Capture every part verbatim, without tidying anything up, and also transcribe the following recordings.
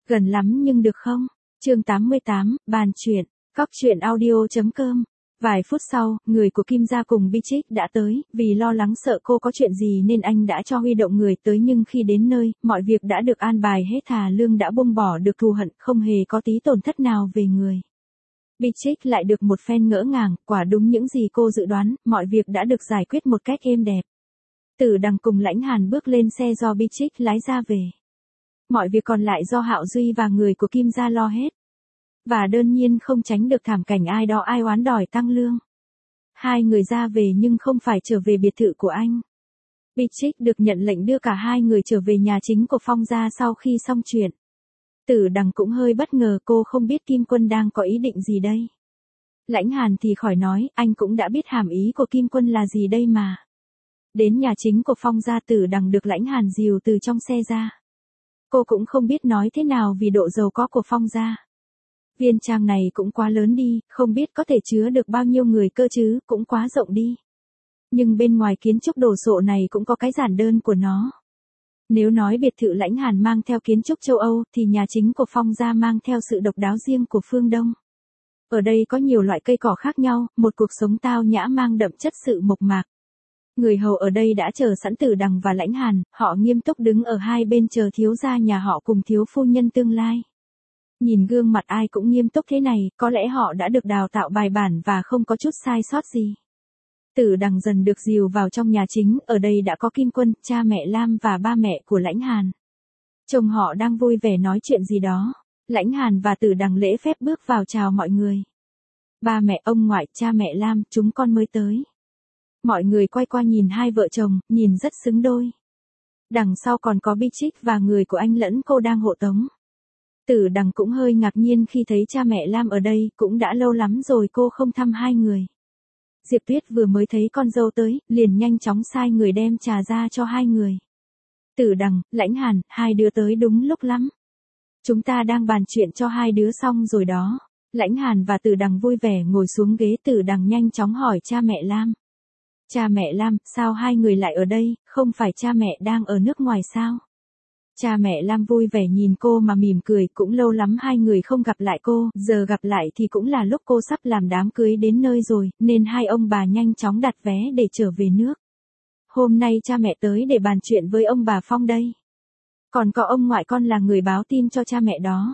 Gần lắm nhưng được không? Chương tám mươi tám, bàn chuyện, cóc truyện audio chấm com. Vài phút sau, người của Kim gia cùng Beatrix đã tới, vì lo lắng sợ cô có chuyện gì nên anh đã cho huy động người tới, nhưng khi đến nơi, mọi việc đã được an bài hết, thà lương đã buông bỏ được thù hận, không hề có tí tổn thất nào về người. Beatrix lại được một phen ngỡ ngàng, quả đúng những gì cô dự đoán, mọi việc đã được giải quyết một cách êm đẹp. Tử Đằng cùng Lãnh Hàn bước lên xe do Beatrix lái ra về. Mọi việc còn lại do Hạo Duy và người của Kim gia lo hết. Và đơn nhiên không tránh được thảm cảnh ai đó ai oán đòi tăng lương. Hai người ra về nhưng không phải trở về biệt thự của anh. Beatrix được nhận lệnh đưa cả hai người trở về nhà chính của Phong gia sau khi xong chuyện. Tử Đằng cũng hơi bất ngờ, cô không biết Kim Quân đang có ý định gì đây. Lãnh Hàn thì khỏi nói, anh cũng đã biết hàm ý của Kim Quân là gì đây mà. Đến nhà chính của Phong gia, Tử Đằng được Lãnh Hàn dìu từ trong xe ra. Cô cũng không biết nói thế nào vì độ giàu có của Phong gia. Viên trang này cũng quá lớn đi, không biết có thể chứa được bao nhiêu người cơ chứ, cũng quá rộng đi. Nhưng bên ngoài kiến trúc đồ sộ này cũng có cái giản đơn của nó. Nếu nói biệt thự Lãnh Hàn mang theo kiến trúc châu Âu, thì nhà chính của Phong gia mang theo sự độc đáo riêng của phương Đông. Ở đây có nhiều loại cây cỏ khác nhau, một cuộc sống tao nhã mang đậm chất sự mộc mạc. Người hầu ở đây đã chờ sẵn Tử Đằng và Lãnh Hàn, họ nghiêm túc đứng ở hai bên chờ thiếu gia nhà họ cùng thiếu phu nhân tương lai. Nhìn gương mặt ai cũng nghiêm túc thế này, có lẽ họ đã được đào tạo bài bản và không có chút sai sót gì. Tử Đằng dần được dìu vào trong nhà chính, ở đây đã có Kim Quân, cha mẹ Lam và ba mẹ của Lãnh Hàn. Chồng họ đang vui vẻ nói chuyện gì đó. Lãnh Hàn và Tử Đằng lễ phép bước vào chào mọi người. Ba mẹ, ông ngoại, cha mẹ Lam, chúng con mới tới. Mọi người quay qua nhìn hai vợ chồng, nhìn rất xứng đôi. Đằng sau còn có Beatrix và người của anh lẫn cô đang hộ tống. Tử Đằng cũng hơi ngạc nhiên khi thấy cha mẹ Lam ở đây, cũng đã lâu lắm rồi cô không thăm hai người. Diệp Tuyết vừa mới thấy con dâu tới, liền nhanh chóng sai người đem trà ra cho hai người. Tử Đằng, Lãnh Hàn, hai đứa tới đúng lúc lắm. Chúng ta đang bàn chuyện cho hai đứa xong rồi đó. Lãnh Hàn và Tử Đằng vui vẻ ngồi xuống ghế. Tử Đằng nhanh chóng hỏi cha mẹ Lam. Cha mẹ Lam, sao hai người lại ở đây, không phải cha mẹ đang ở nước ngoài sao? Cha mẹ Lam vui vẻ nhìn cô mà mỉm cười, cũng lâu lắm hai người không gặp lại cô, giờ gặp lại thì cũng là lúc cô sắp làm đám cưới đến nơi rồi, nên hai ông bà nhanh chóng đặt vé để trở về nước. Hôm nay cha mẹ tới để bàn chuyện với ông bà Phong đây. Còn có ông ngoại con là người báo tin cho cha mẹ đó.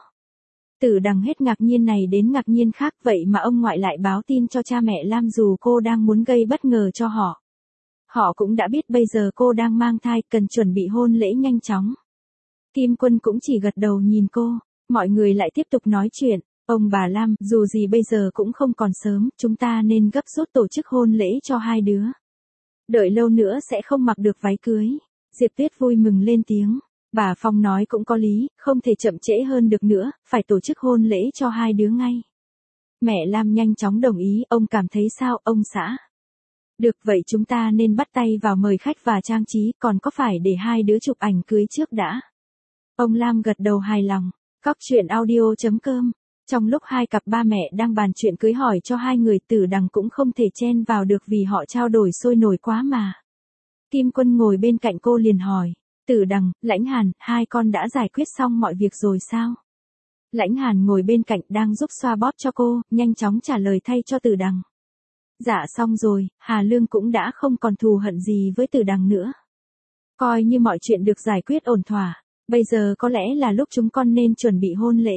Tử Đằng hết ngạc nhiên này đến ngạc nhiên khác, vậy mà ông ngoại lại báo tin cho cha mẹ Lam dù cô đang muốn gây bất ngờ cho họ. Họ cũng đã biết bây giờ cô đang mang thai, cần chuẩn bị hôn lễ nhanh chóng. Kim Quân cũng chỉ gật đầu nhìn cô, mọi người lại tiếp tục nói chuyện. Ông bà Lam, dù gì bây giờ cũng không còn sớm, chúng ta nên gấp rút tổ chức hôn lễ cho hai đứa. Đợi lâu nữa sẽ không mặc được váy cưới. Diệp Tuyết vui mừng lên tiếng. Bà Phong nói cũng có lý, không thể chậm trễ hơn được nữa, phải tổ chức hôn lễ cho hai đứa ngay. Mẹ Lam nhanh chóng đồng ý, ông cảm thấy sao, ông xã? Được, vậy chúng ta nên bắt tay vào mời khách và trang trí, còn có phải để hai đứa chụp ảnh cưới trước đã? Ông Lam gật đầu hài lòng. Cóc truyện audio chấm com. Trong lúc hai cặp ba mẹ đang bàn chuyện cưới hỏi cho hai người, Tử Đằng cũng không thể chen vào được vì họ trao đổi sôi nổi quá mà. Kim Quân ngồi bên cạnh cô liền hỏi. Tử Đằng, Lãnh Hàn, hai con đã giải quyết xong mọi việc rồi sao? Lãnh Hàn ngồi bên cạnh đang giúp xoa bóp cho cô, nhanh chóng trả lời thay cho Tử Đằng. Dạ xong rồi, Hà Lương cũng đã không còn thù hận gì với Tử Đằng nữa. Coi như mọi chuyện được giải quyết ổn thỏa, bây giờ có lẽ là lúc chúng con nên chuẩn bị hôn lễ.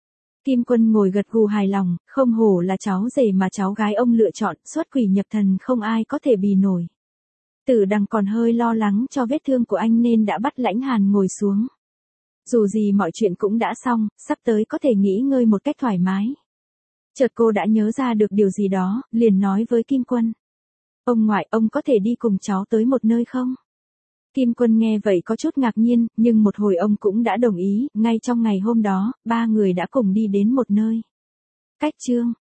Kim Quân ngồi gật gù hài lòng, không hổ là cháu rể mà cháu gái ông lựa chọn, xuất quỷ nhập thần không ai có thể bì nổi. Tử Đằng còn hơi lo lắng cho vết thương của anh nên đã bắt Lãnh Hàn ngồi xuống. Dù gì mọi chuyện cũng đã xong, sắp tới có thể nghỉ ngơi một cách thoải mái. Chợt cô đã nhớ ra được điều gì đó, liền nói với Kim Quân. Ông ngoại, ông có thể đi cùng cháu tới một nơi không? Kim Quân nghe vậy có chút ngạc nhiên, nhưng một hồi ông cũng đã đồng ý, ngay trong ngày hôm đó, ba người đã cùng đi đến một nơi. Cách chương